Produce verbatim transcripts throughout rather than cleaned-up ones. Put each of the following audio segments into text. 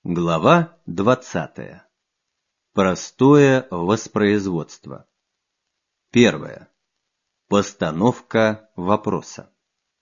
Глава двадцатая. Простое воспроизводство. Первое. Постановка вопроса.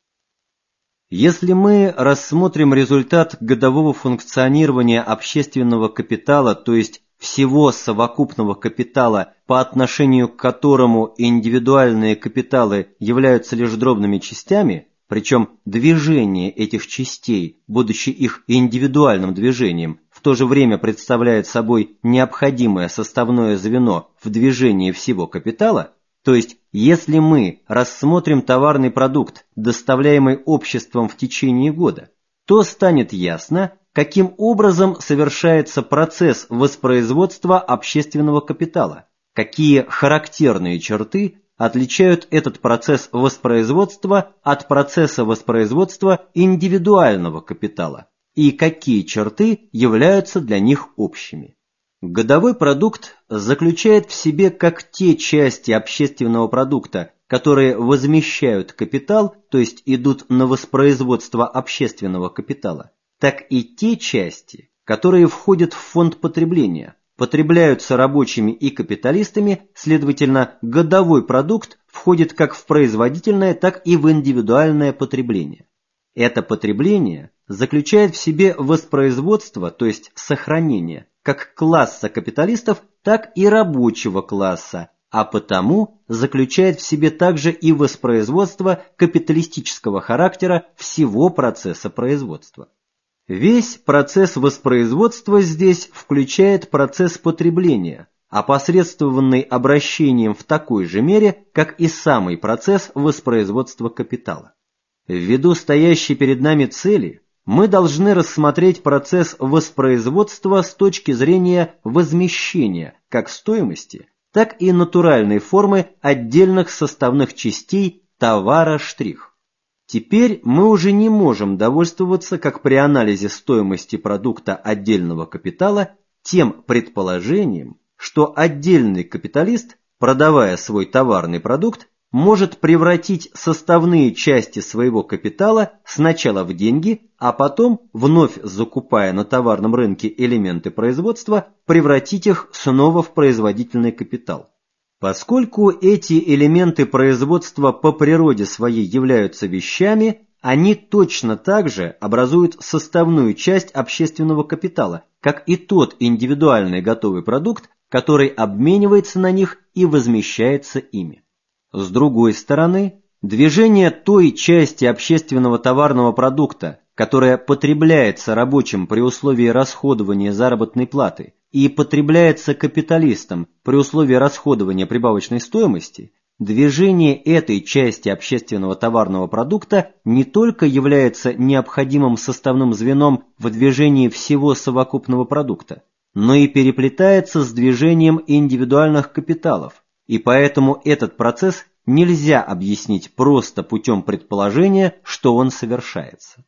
Если мы рассмотрим результат годового функционирования общественного капитала, то есть всего совокупного капитала, по отношению к которому индивидуальные капиталы являются лишь дробными частями, причем движение этих частей, будучи их индивидуальным движением, в то же время представляет собой необходимое составное звено в движении всего капитала, то есть если мы рассмотрим товарный продукт, доставляемый обществом в течение года, то станет ясно, каким образом совершается процесс воспроизводства общественного капитала, какие характерные черты отличают этот процесс воспроизводства от процесса воспроизводства индивидуального капитала и какие черты являются для них общими. Годовой продукт заключает в себе как те части общественного продукта, которые возмещают капитал, то есть идут на воспроизводство общественного капитала, так и те части, которые входят в фонд потребления, потребляются рабочими и капиталистами, следовательно, годовой продукт входит как в производительное, так и в индивидуальное потребление. Это потребление заключает в себе воспроизводство, то есть сохранение, как класса капиталистов, так и рабочего класса, а потому заключает в себе также и воспроизводство капиталистического характера всего процесса производства. Весь процесс воспроизводства здесь включает процесс потребления, опосредствованный обращением в такой же мере, как и самый процесс воспроизводства капитала. Ввиду стоящей перед нами цели, мы должны рассмотреть процесс воспроизводства с точки зрения возмещения как стоимости, так и натуральной формы отдельных составных частей товара штрих. Теперь мы уже не можем довольствоваться, как при анализе стоимости продукта отдельного капитала, тем предположением, что отдельный капиталист, продавая свой товарный продукт, может превратить составные части своего капитала сначала в деньги, а потом, вновь закупая на товарном рынке элементы производства, превратить их снова в производительный капитал. Поскольку эти элементы производства по природе своей являются вещами, они точно так же образуют составную часть общественного капитала, как и тот индивидуальный готовый продукт, который обменивается на них и возмещается ими. С другой стороны, движение той части общественного товарного продукта, которая потребляется рабочим при условии расходования заработной платы и потребляется капиталистом при условии расходования прибавочной стоимости, движение этой части общественного товарного продукта не только является необходимым составным звеном в движении всего совокупного продукта, но и переплетается с движением индивидуальных капиталов, и поэтому этот процесс нельзя объяснить просто путем предположения, что он совершается.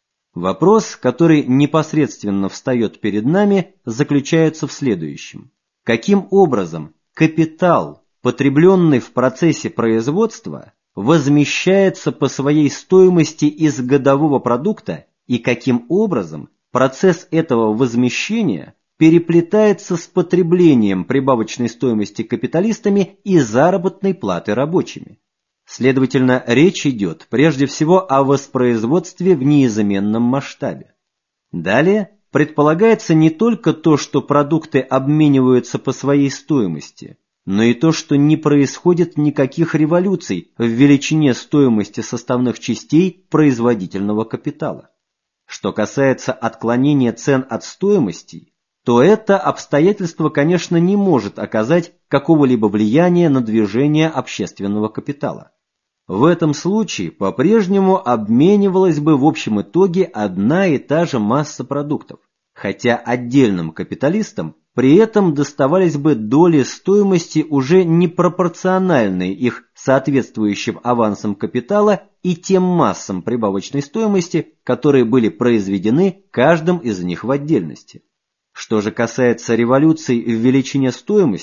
Вопрос, который непосредственно встает перед нами, заключается в следующем. Каким образом капитал, потребленный в процессе производства, возмещается по своей стоимости из годового продукта и каким образом процесс этого возмещения переплетается с потреблением прибавочной стоимости капиталистами и заработной платы рабочими? Следовательно, речь идет прежде всего о воспроизводстве в неизменном масштабе. Далее предполагается не только то, что продукты обмениваются по своей стоимости, но и то, что не происходит никаких революций в величине стоимости составных частей производительного капитала. Что касается отклонения цен от стоимостей, то это обстоятельство, конечно, не может оказать какого-либо влияния на движение общественного капитала. В этом случае по-прежнему обменивалась бы в общем итоге одна и та же масса продуктов, хотя отдельным капиталистам при этом доставались бы доли стоимости уже непропорциональные их соответствующим авансам капитала и тем массам прибавочной стоимости, которые были произведены каждым из них в отдельности. Что же касается революций в величине стоимости,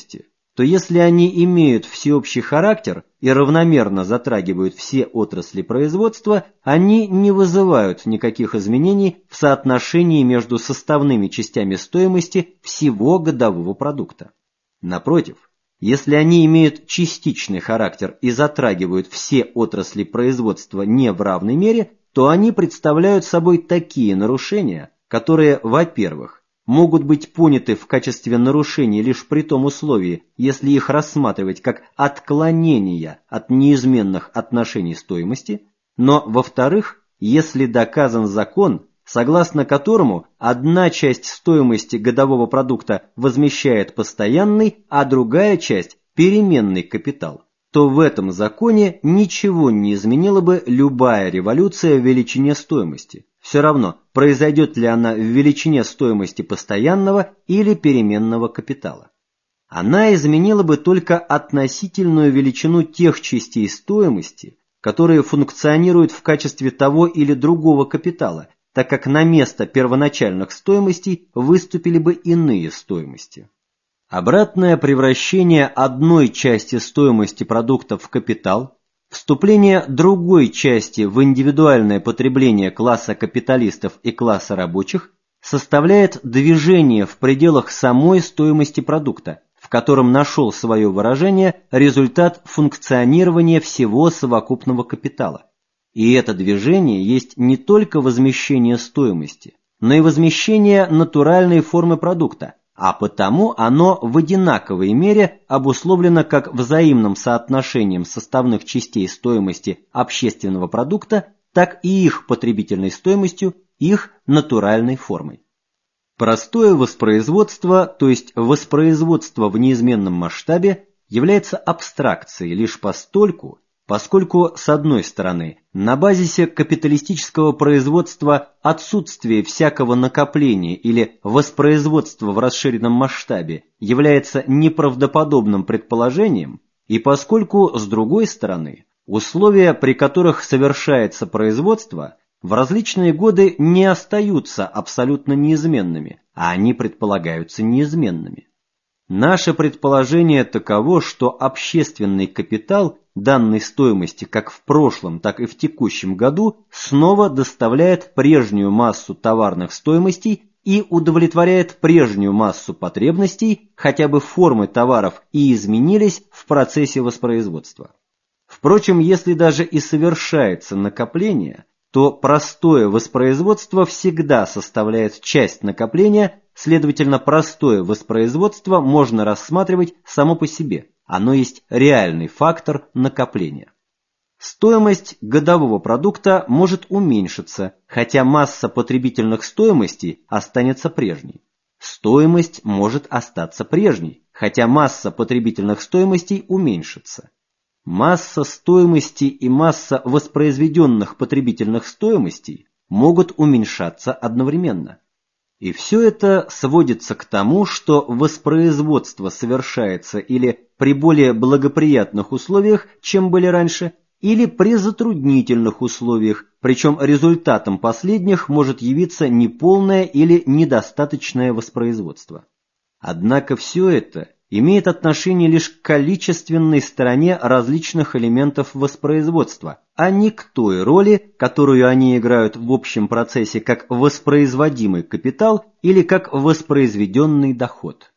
то если они имеют всеобщий характер и равномерно затрагивают все отрасли производства, они не вызывают никаких изменений в соотношении между составными частями стоимости всего годового продукта. Напротив, если они имеют частичный характер и затрагивают все отрасли производства не в равной мере, то они представляют собой такие нарушения, которые, во-первых, могут быть поняты в качестве нарушений лишь при том условии, если их рассматривать как отклонения от неизменных отношений стоимости, но, во-вторых, если доказан закон, согласно которому одна часть стоимости годового продукта возмещает постоянный, а другая часть – переменный капитал, то в этом законе ничего не изменила бы любая революция в величине стоимости. Все равно, произойдет ли она в величине стоимости постоянного или переменного капитала. Она изменила бы только относительную величину тех частей стоимости, которые функционируют в качестве того или другого капитала, так как на место первоначальных стоимостей выступили бы иные стоимости. Обратное превращение одной части стоимости продукта в капитал, вступление другой части в индивидуальное потребление класса капиталистов и класса рабочих составляет движение в пределах самой стоимости продукта, в котором нашел свое выражение результат функционирования всего совокупного капитала. И это движение есть не только возмещение стоимости, но и возмещение натуральной формы продукта, а потому оно в одинаковой мере обусловлено как взаимным соотношением составных частей стоимости общественного продукта, так и их потребительной стоимостью, их натуральной формой. Простое воспроизводство, то есть воспроизводство в неизменном масштабе, является абстракцией лишь постольку, поскольку, с одной стороны, на базисе капиталистического производства отсутствие всякого накопления или воспроизводства в расширенном масштабе является неправдоподобным предположением, и поскольку, с другой стороны, условия, при которых совершается производство, в различные годы не остаются абсолютно неизменными, а они предполагаются неизменными. Наше предположение таково, что общественный капитал данной стоимости как в прошлом, так и в текущем году снова доставляет прежнюю массу товарных стоимостей и удовлетворяет прежнюю массу потребностей, хотя бы формы товаров и изменились в процессе воспроизводства. Впрочем, если даже и совершается накопление, то простое воспроизводство всегда составляет часть накопления, следовательно, простое воспроизводство можно рассматривать само по себе. Оно есть реальный фактор накопления. Стоимость годового продукта может уменьшиться, хотя масса потребительных стоимостей останется прежней. Стоимость может остаться прежней, хотя масса потребительных стоимостей уменьшится. Масса стоимости и масса воспроизведенных потребительных стоимостей могут уменьшаться одновременно. И все это сводится к тому, что воспроизводство совершается или при более благоприятных условиях, чем были раньше, или при затруднительных условиях, причем результатом последних может явиться неполное или недостаточное воспроизводство. Однако все это имеет отношение лишь к количественной стороне различных элементов воспроизводства, а не к той роли, которую они играют в общем процессе как воспроизводимый капитал или как воспроизведенный доход.